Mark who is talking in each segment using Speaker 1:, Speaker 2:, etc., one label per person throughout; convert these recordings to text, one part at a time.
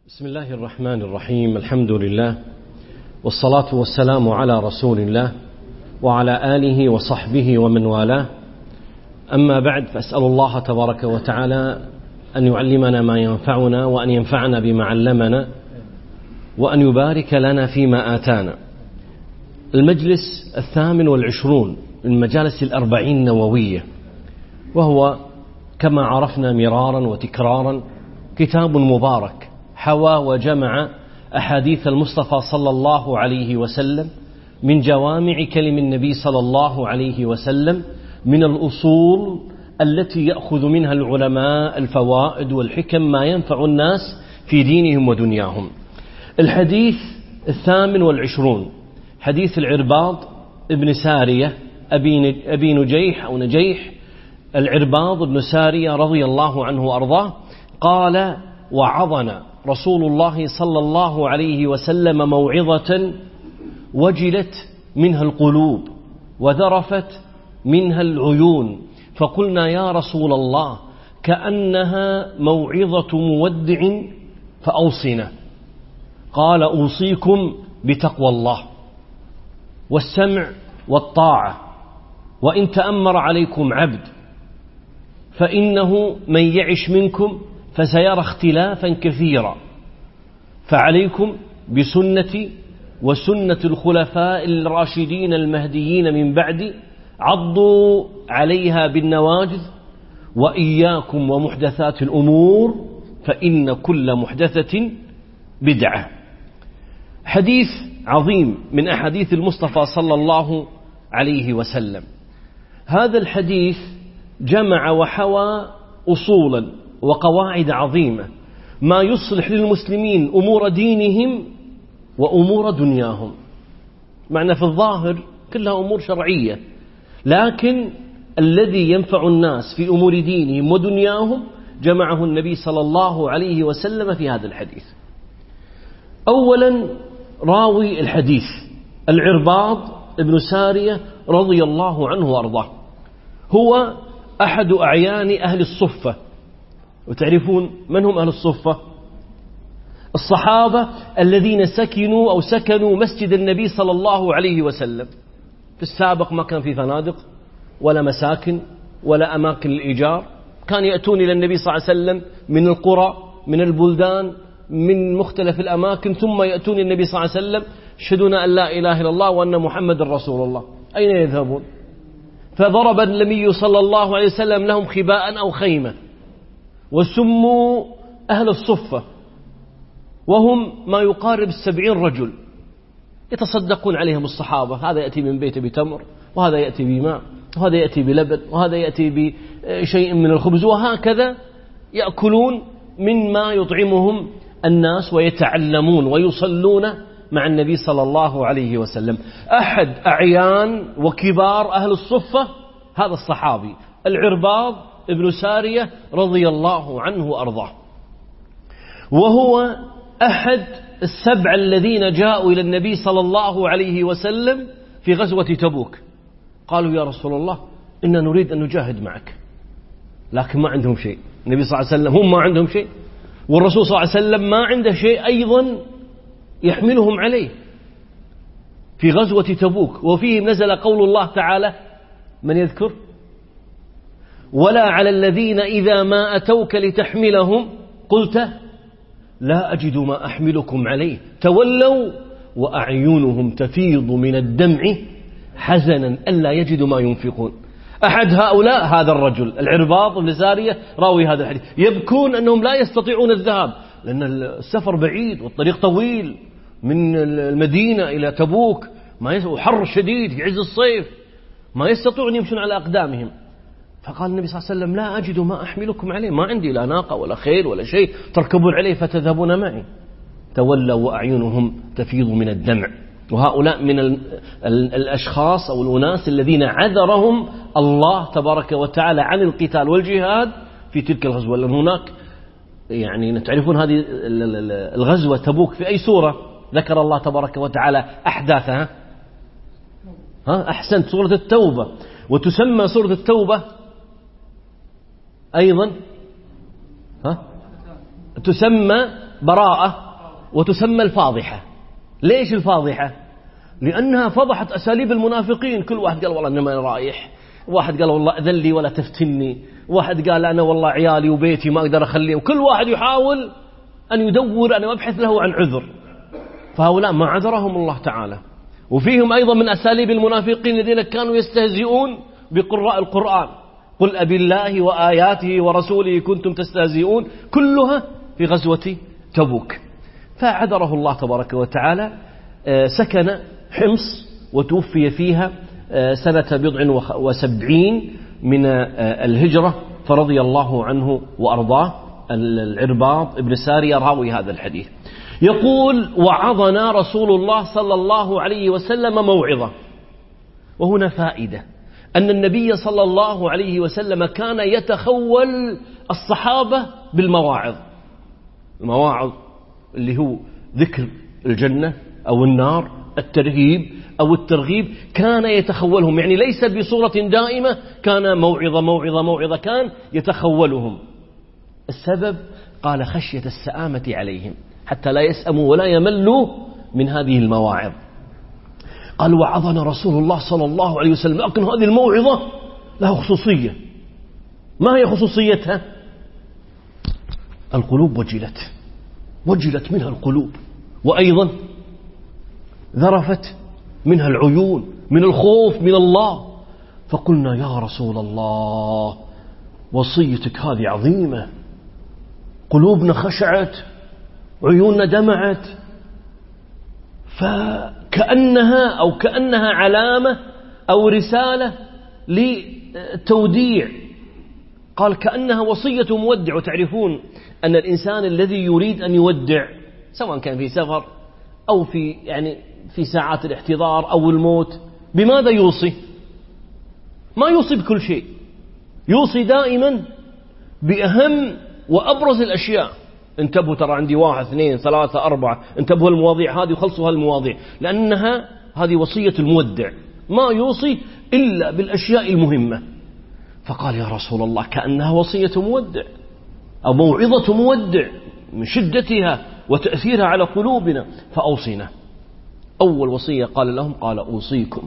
Speaker 1: بسم الله الرحمن الرحيم. الحمد لله والصلاة والسلام على رسول الله وعلى آله وصحبه ومن والاه. أما بعد، فأسأل الله تبارك وتعالى أن يعلمنا ما ينفعنا وأن ينفعنا بما علمنا وأن يبارك لنا فيما آتانا. المجلس 28 من مجالس 40 النووية، وهو كما عرفنا مرارا وتكرارا كتاب مبارك حوى وجمع أحاديث المصطفى صلى الله عليه وسلم من جوامع كلم النبي صلى الله عليه وسلم، من الأصول التي يأخذ منها العلماء الفوائد والحكم ما ينفع الناس في دينهم ودنياهم. الحديث 28 حديث العرباض ابن سارية أبي نجيح أو نجيح، العرباض بن سارية رضي الله عنه وأرضاه قال: وعظنا رسول الله صلى الله عليه وسلم موعظة وجلت منها القلوب وذرفت منها العيون، فقلنا يا رسول الله كأنها موعظة مودع فأوصنا. قال: أوصيكم بتقوى الله والسمع والطاعة، وإن تأمر عليكم عبد، فإنه من يعش منكم فسيرى اختلافا كثيرا، فعليكم بسنتي وسنة الخلفاء الراشدين المهديين من بعدي، عضوا عليها بالنواجذ، وإياكم ومحدثات الأمور فإن كل محدثة بدعة. حديث عظيم من أحاديث المصطفى صلى الله عليه وسلم. هذا الحديث جمع وحوى أصولا وقواعد عظيمة ما يصلح للمسلمين أمور دينهم وأمور دنياهم. معنى في الظاهر كلها أمور شرعية، لكن الذي ينفع الناس في أمور دينهم ودنياهم جمعه النبي صلى الله عليه وسلم في هذا الحديث. أولا، راوي الحديث العرباض ابن سارية رضي الله عنه وأرضاه، هو أحد أعيان أهل الصفة. وتعرفون من هم أهل الصفة؟ الصحابة الذين سكنوا مسجد النبي صلى الله عليه وسلم. في السابق ما كان في فنادق ولا مساكن ولا أماكن الإيجار، كان يأتون إلى النبي صلى الله عليه وسلم من القرى من البلدان من مختلف الأماكن، ثم يأتون النبي صلى الله عليه وسلم يشهدون أن لا إله إلا الله وأن محمد رسول الله. أين يذهبون؟ فضرب النبي صلى الله عليه وسلم لهم خباء أو خيمة، وسموا أهل الصفة، وهم ما يقارب 70 رجل يتصدقون عليهم الصحابة. هذا يأتي من بيته بتمر، وهذا يأتي بماء، وهذا يأتي بلبن، وهذا يأتي بشيء من الخبز، وهكذا يأكلون مما يطعمهم الناس ويتعلمون ويصلون مع النبي صلى الله عليه وسلم. أحد أعيان وكبار أهل الصفة هذا الصحابي العرباض ابن سارية رضي الله عنه وأرضاه، وهو أحد 7 الذين جاءوا إلى النبي صلى الله عليه وسلم في غزوة تبوك. قالوا يا رسول الله إننا نريد أن نجاهد معك، لكن ما عندهم شيء. النبي صلى الله عليه وسلم هم ما عندهم شيء، والرسول صلى الله عليه وسلم ما عنده شيء أيضا يحملهم عليه في غزوة تبوك. وفيه نزل قول الله تعالى: من يذكر؟ ولا على الذين إذا ما أتوك لتحملهم قلت لا أجد ما أحملكم عليه تولوا وأعينهم تفيض من الدمع حزنا ألا يجدوا ما ينفقون. أحد هؤلاء هذا الرجل العرباض بن سارية راوي هذا الحديث، يبكون أنهم لا يستطيعون الذهاب لأن السفر بعيد والطريق طويل من المدينة إلى تبوك، وحر شديد في عز الصيف، ما يستطيعون يمشون على أقدامهم. فقال النبي صلى الله عليه وسلم: لا أجد ما أحملكم عليه، ما عندي لا ناقة ولا خيل ولا شيء تركبون عليه فتذهبون معي. تولوا وأعينهم تفيض من الدمع. وهؤلاء من الأشخاص أو الأناس الذين عذرهم الله تبارك وتعالى عن القتال والجهاد في تلك الغزوة. لأن هناك يعني تعرفون هذه الغزوة تبوك في أي سورة ذكر الله تبارك وتعالى أحداثها؟ أحسنت، سورة التوبة. وتسمى سورة التوبة أيضا تسمى براءة وتسمى الفاضحة. ليش الفاضحة؟ لأنها فضحت أساليب المنافقين. كل واحد قال والله إنما أنا رايح، واحد قال والله أذن لي ولا تفتني، واحد قال أنا والله عيالي وبيتي ما أقدر أخليه، وكل واحد يحاول أن يدور أن يبحث له عن عذر. فهؤلاء ما عذرهم الله تعالى. وفيهم أيضا من أساليب المنافقين الذين كانوا يستهزئون بقراء القرآن، قل أبي الله وآياته ورسوله كنتم تستهزئون، كلها في غزوة تبوك. فعذره الله تبارك وتعالى. سكن حمص وتوفي فيها سنة 70 من الهجرة، فرضي الله عنه وأرضاه. العرباض ابن سارية راوي هذا الحديث يقول: وعظنا رسول الله صلى الله عليه وسلم موعظة. وهنا فائدة أن النبي صلى الله عليه وسلم كان يتخول الصحابة بالمواعظ. المواعظ اللي هو ذكر الجنة أو النار، الترهيب أو الترغيب، كان يتخولهم، يعني ليس بصورة دائمة، كان موعظة موعظة موعظة، كان يتخولهم. السبب قال خشية السآمة عليهم، حتى لا يسأموا ولا يملوا من هذه المواعظ. قال: وعظنا رسول الله صلى الله عليه وسلم. لكن هذه الموعظة لها خصوصية. ما هي خصوصيتها؟ القلوب وجلت منها القلوب، وأيضا ذرفت منها العيون من الخوف من الله. فقلنا: يا رسول الله، وصيتك هذه عظيمة، قلوبنا خشعت، عيوننا دمعت، كأنها علامة أو رسالة لتوديع. قال: كأنها وصية مودع. وتعرفون أن الإنسان الذي يريد أن يودع، سواء كان في سفر أو في ساعات الاحتضار أو الموت، بماذا يوصي؟ ما يوصي بكل شيء، يوصي دائما بأهم وأبرز الأشياء. انتبهوا، ترى عندي 1 2 3 4، انتبهوا المواضيع هذه وخلصوا هالمواضيع، لأنها هذه وصية المودع، ما يوصي إلا بالأشياء المهمة. فقال: يا رسول الله، كأنها وصية مودع أو موعظة مودع من شدتها وتأثيرها على قلوبنا، فأوصينا. أول وصية قال لهم، قال: أوصيكم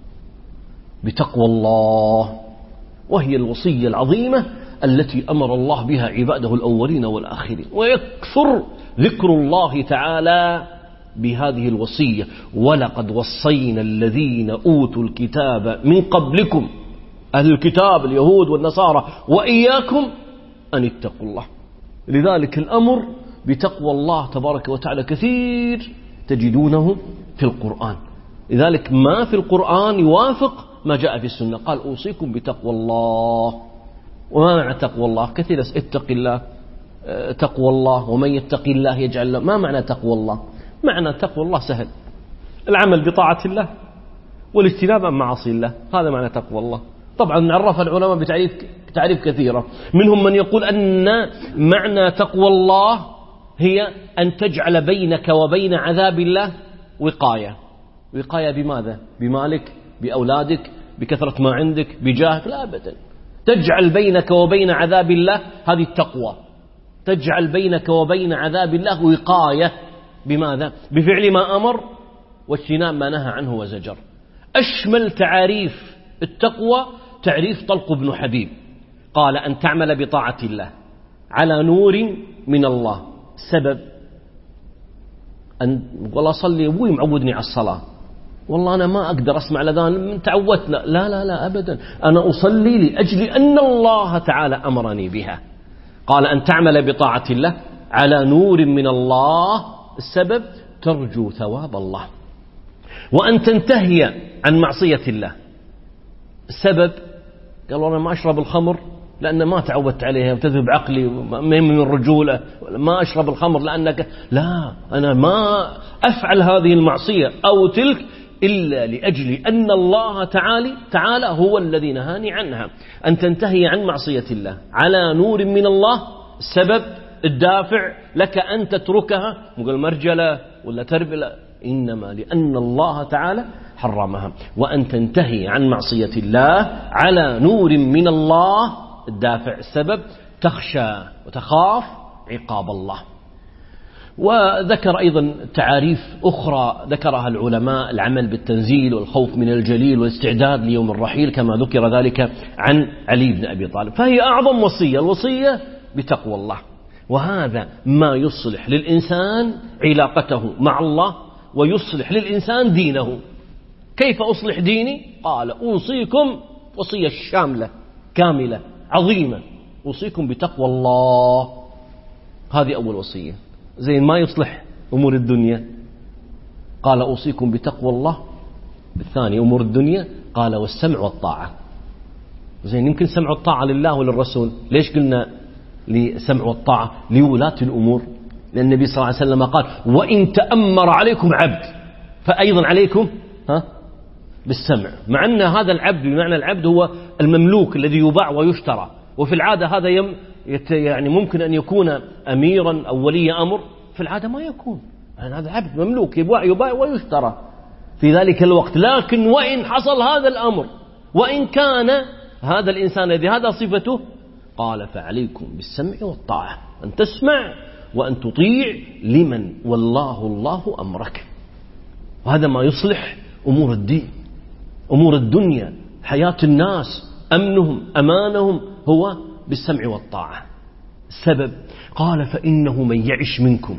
Speaker 1: بتقوى الله، وهي الوصية العظيمة التي أمر الله بها عباده الأولين والآخرين. ويكثر ذكر الله تعالى بهذه الوصية: ولقد وصينا الذين أوتوا الكتاب من قبلكم، أهل الكتاب اليهود والنصارى، وإياكم أن اتقوا الله. لذلك الأمر بتقوى الله تبارك وتعالى كثير تجدونه في القرآن. لذلك ما في القرآن يوافق ما جاء في السنة. قال: أوصيكم بتقوى الله. وما معنى تقوى الله؟ كثير اتق الله، تقوى الله، ومن يتق الله يجعل له. ما معنى تقوى الله؟ معنى تقوى الله سهل: العمل بطاعة الله والاجتناب عن معاصي الله، هذا معنى تقوى الله. طبعا عرف العلماء بتعريف كثيرة، منهم من يقول أن معنى تقوى الله هي أن تجعل بينك وبين عذاب الله وقاية. وقاية بماذا؟ بمالك، بأولادك، بكثرة ما عندك، بجاهك؟ لا أبدا. تجعل بينك وبين عذاب الله، هذه التقوى. تجعل بينك وبين عذاب الله وقاية. بماذا؟ بفعل ما أمر واجتناب ما نهى عنه وزجر. أشمل تعريف التقوى تعريف طلق بن حبيب، قال: أن تعمل بطاعة الله على نور من الله. السبب أن والله صلي، أبوي معودني على الصلاة، والله أنا ما أقدر أسمع الأذان، تعودت. لا أبدا، أنا أصلي لأجل أن الله تعالى أمرني بها. قال: أن تعمل بطاعة الله على نور من الله. السبب ترجو ثواب الله، وأن تنتهي عن معصية الله. السبب قال: أنا ما أشرب الخمر لأن ما تعودت عليها وتذهب عقلي من الرجولة، ما أشرب الخمر لأنك لا، أنا ما أفعل هذه المعصية أو تلك إلا لأجل أن الله تعالى هو الذي نهاني عنها. أن تنتهي عن معصية الله على نور من الله. السبب الدافع لك أن تتركها، مقول مرجلة ولا تربلة، إنما لأن الله تعالى حرمها. وأن تنتهي عن معصية الله على نور من الله. الدافع السبب تخشى وتخاف عقاب الله. وذكر أيضا تعاريف أخرى ذكرها العلماء: العمل بالتنزيل، والخوف من الجليل، والاستعداد ليوم الرحيل، كما ذكر ذلك عن علي بن أبي طالب. فهي أعظم وصية، الوصية بتقوى الله، وهذا ما يصلح للإنسان علاقته مع الله، ويصلح للإنسان دينه. كيف أصلح ديني؟ قال: أوصيكم وصية شاملة كاملة عظيمة، أوصيكم بتقوى الله. هذه أول وصية. زي ما يصلح أمور الدنيا، قال: أوصيكم بتقوى الله. بالثاني أمور الدنيا قال: والسمع والطاعة. زين، يمكن سمع والطاعة لله وللرسول. ليش قلنا لسمع والطاعة؟ لولاة الأمور، لأن النبي صلى الله عليه وسلم قال: وإن تأمر عليكم عبد، فأيضا عليكم بالسمع. مع أن هذا العبد بمعنى العبد هو المملوك الذي يباع ويشترى، وفي العادة هذا يعني ممكن أن يكون أميرا أو ولي أمر، في العادة ما يكون، يعني هذا عبد مملوك يباع ويشترى في ذلك الوقت. لكن وإن حصل هذا الأمر، وإن كان هذا الإنسان الذي هذا صفته، قال: فعليكم بالسمع والطاعة، أن تسمع وأن تطيع لمن والله الله أمرك. وهذا ما يصلح أمور الدين، أمور الدنيا، حياة الناس، أمنهم أمانهم، هو بالسمع والطاعة. السبب قال: فإنه من يعش منكم،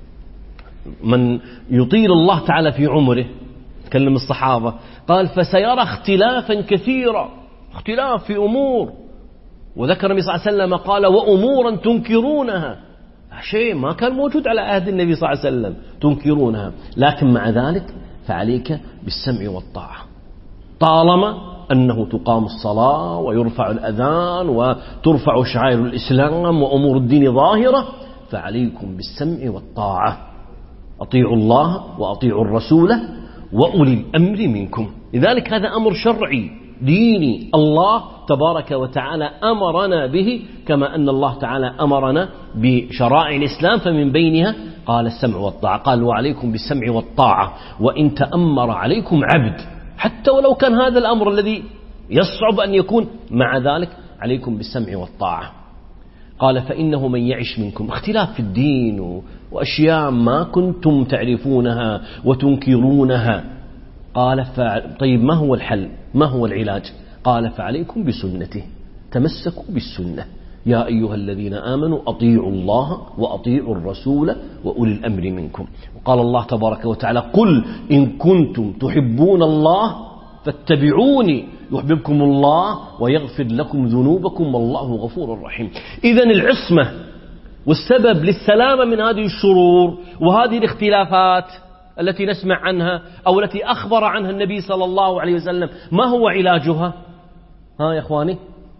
Speaker 1: من يطيل الله تعالى في عمره، تكلم الصحابة، قال: فسيرى اختلافا كثيرا، اختلاف في أمور. وذكر النبي صلى الله عليه وسلم قال: وأمورا تنكرونها، شيء ما كان موجود على عهد النبي صلى الله عليه وسلم، تنكرونها، لكن مع ذلك فعليك بالسمع والطاعة، طالما أنه تقام الصلاة ويرفع الأذان وترفع شعائر الإسلام وأمور الدين ظاهرة، فعليكم بالسمع والطاعة. أطيعوا الله وأطيعوا الرسول وأولي الأمر منكم. لذلك هذا أمر شرعي ديني، الله تبارك وتعالى أمرنا به، كما أن الله تعالى أمرنا بشرائع الإسلام، فمن بينها قال السمع والطاعة. قال: وعليكم بالسمع والطاعة وإن تأمر عليكم عبد، حتى ولو كان هذا الأمر الذي يصعب أن يكون، مع ذلك عليكم بالسمع والطاعة. قال: فإنه من يعش منكم، اختلاف في الدين وأشياء ما كنتم تعرفونها وتنكرونها. قال: طيب ما هو الحل؟ ما هو العلاج؟ قال: فعليكم بسنته، تمسكوا بالسنة. يا أيها الذين آمنوا أطيعوا الله وأطيعوا الرسول وأولي الأمر منكم. وقال الله تبارك وتعالى: قل إن كنتم تحبون الله فاتبعوني يحببكم الله ويغفر لكم ذنوبكم والله غفور رحيم. إذن العصمة والسبب للسلامة من هذه الشرور وهذه الاختلافات التي نسمع عنها أو التي أخبر عنها النبي صلى الله عليه وسلم، ما هو علاجها؟ يا إخواني،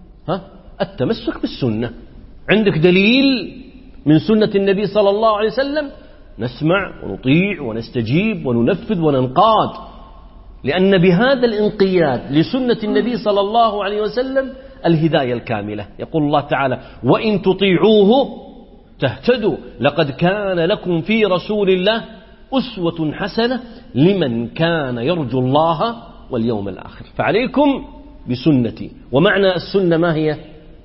Speaker 1: التمسك بالسنة. عندك دليل من سنة النبي صلى الله عليه وسلم، نسمع ونطيع ونستجيب وننفذ وننقاد، لأن بهذا الانقياد لسنة النبي صلى الله عليه وسلم الهداية الكاملة. يقول الله تعالى: وإن تطيعوه تهتدوا، لقد كان لكم في رسول الله أسوة حسنة لمن كان يرجو الله واليوم الآخر. فعليكم بسنتي. ومعنى السنة ما هي؟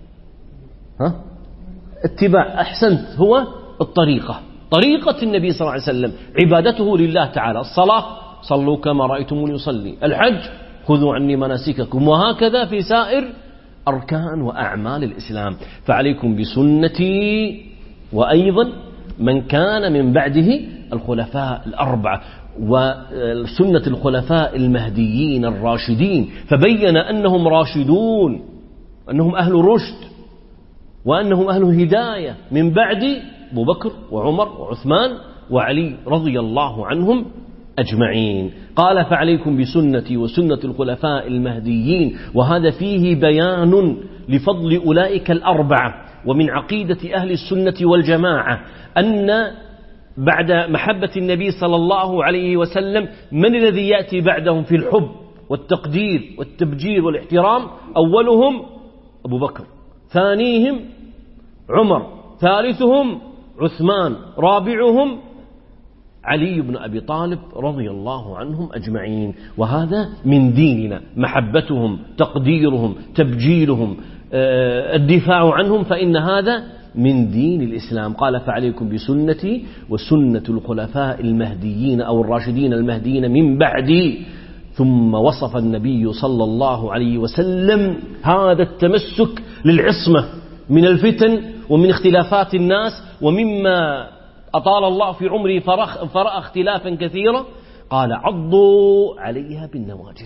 Speaker 1: اتباع، أحسنت، هو الطريقة، طريقة النبي صلى الله عليه وسلم، عبادته لله تعالى. الصلاة: صلوا كما رأيتموني يصلي. الحج: خذوا عني مناسككم. وهكذا في سائر أركان وأعمال الإسلام. فعليكم بسنتي، وأيضا من كان من بعده الخلفاء الأربعة، وسنة الخلفاء المهديين الراشدين، فبين أنهم راشدون، أنهم أهل رشد، وأنهم أهل هداية من بعد أبو بكر وعمر وعثمان وعلي رضي الله عنهم أجمعين. قال: فعليكم بسنتي وسنة الخلفاء المهديين. وهذا فيه بيان لفضل أولئك الأربعة. ومن عقيدة أهل السنة والجماعة أن بعد محبة النبي صلى الله عليه وسلم من الذي يأتي بعدهم في الحب والتقدير والتبجير والاحترام؟ أولهم أبو بكر، ثانيهم عمر، ثالثهم عثمان، رابعهم علي بن أبي طالب رضي الله عنهم أجمعين. وهذا من ديننا، محبتهم، تقديرهم، تبجيلهم، الدفاع عنهم، فإن هذا من دين الإسلام. قال فعليكم بسنتي وسنة الخلفاء المهديين أو الراشدين المهديين من بعدي. ثم وصف النبي صلى الله عليه وسلم هذا التمسك للعصمة من الفتن ومن اختلافات الناس ومما أطال الله في عمره فرأى اختلافا كثيرا. قال عضوا عليها بالنواجذ،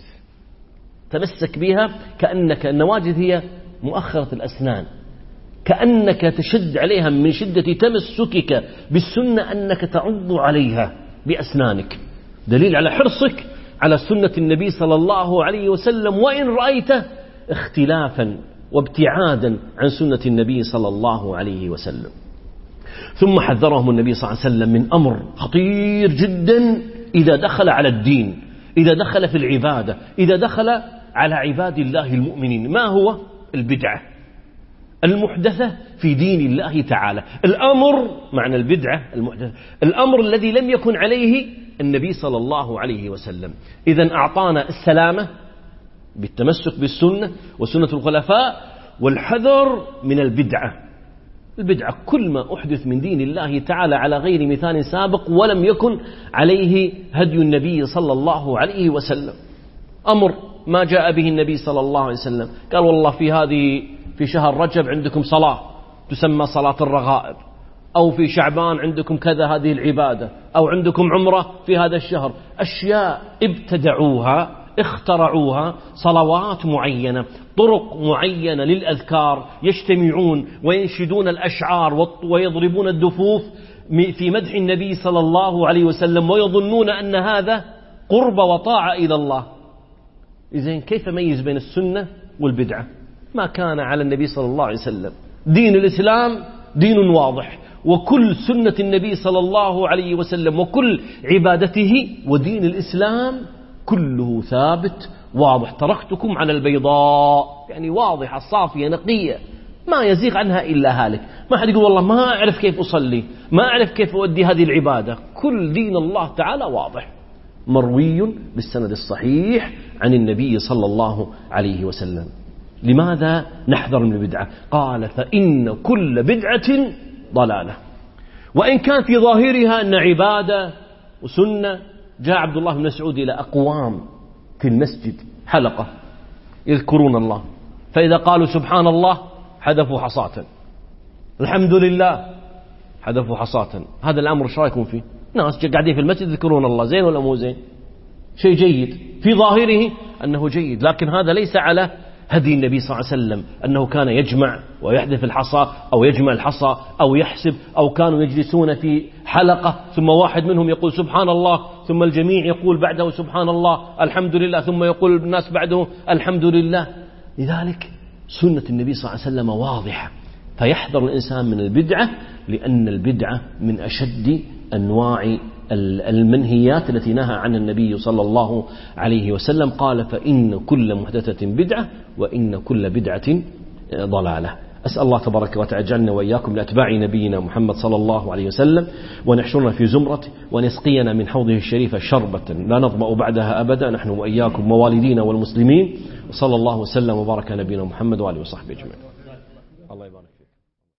Speaker 1: تمسك بها كأنك النواجذ هي مؤخرة الأسنان، كأنك تشد عليها من شدة تمسكك بالسنة أنك تعض عليها بأسنانك، دليل على حرصك على سنة النبي صلى الله عليه وسلم وإن رأيت اختلافا وابتعادا عن سنة النبي صلى الله عليه وسلم. ثم حذرهم النبي صلى الله عليه وسلم من أمر خطير جدا إذا دخل على الدين، إذا دخل في العبادة، إذا دخل على عباد الله المؤمنين. ما هو؟ البدعة المحدثة في دين الله تعالى. الأمر معنى البدعة المحدثة، الأمر الذي لم يكن عليه النبي صلى الله عليه وسلم. إذن أعطانا السلامة بالتمسك بالسنة وسنة الخلفاء والحذر من البدعة. البدعة كل ما أحدث من دين الله تعالى على غير مثال سابق ولم يكن عليه هدي النبي صلى الله عليه وسلم. أمر ما جاء به النبي صلى الله عليه وسلم، قال والله في شهر رجب عندكم صلاة تسمى صلاة الرغائب، أو في شعبان عندكم كذا هذه العبادة، أو عندكم عمرة في هذا الشهر. أشياء ابتدعوها اخترعوها، صلوات معينة، طرق معينة للأذكار، يجتمعون وينشدون الأشعار ويضربون الدفوف في مدح النبي صلى الله عليه وسلم ويظنون أن هذا قرب وطاعة إلى الله. إذن كيف ميز بين السنة والبدعة؟ ما كان على النبي صلى الله عليه وسلم. دين الإسلام دين واضح، وكل سنة النبي صلى الله عليه وسلم وكل عبادته ودين الإسلام كله ثابت واضح. تركتكم على البيضاء، يعني واضحة صافية نقية ما يزيغ عنها إلا هالك. ما حد يقول والله ما أعرف كيف أصلي، ما أعرف كيف أؤدي هذه العبادة. كل دين الله تعالى واضح مروي بالسند الصحيح عن النبي صلى الله عليه وسلم. لماذا نحذر من البدعة؟ قال فإن كل بدعة ضلالة. وإن كان في ظاهرها أن عبادة وسنة. جاء عبد الله بن مسعود إلى أقوام في المسجد حلقة يذكرون الله، فإذا قالوا سبحان الله حذفوا حصاة، الحمد لله حذفوا حصاة. هذا الأمر ايش رايكم فيه؟ ناس قاعدين في المسجد يذكرون الله، زين ولا مو زين؟ شيء جيد في ظاهره أنه جيد، لكن هذا ليس على هدي النبي صلى الله عليه وسلم أنه كان يجمع ويحذف الحصى أو يجمع الحصى أو يحسب، أو كانوا يجلسون في حلقة ثم واحد منهم يقول سبحان الله ثم الجميع يقول بعده سبحان الله الحمد لله ثم يقول الناس بعده الحمد لله. لذلك سنة النبي صلى الله عليه وسلم واضحة، فيحذر الإنسان من البدعة، لأن البدعة من أشد أنواع المنهيات التي نهى عنها النبي صلى الله عليه وسلم. قال فإن كل محدثة بدعة وإن كل بدعة ضلالة. أسأل الله تبارك وتعالى يجعلنا وإياكم لأتباع نبينا محمد صلى الله عليه وسلم، ونحشرنا في زمرته، ونسقينا من حوضه الشريف شربة لا نظمأ بعدها أبدا، نحن وإياكم ووالدينا والمسلمين. وصلى الله وسلم وبارك على نبينا محمد وآله وصحبه أجمعين. الله يبارك.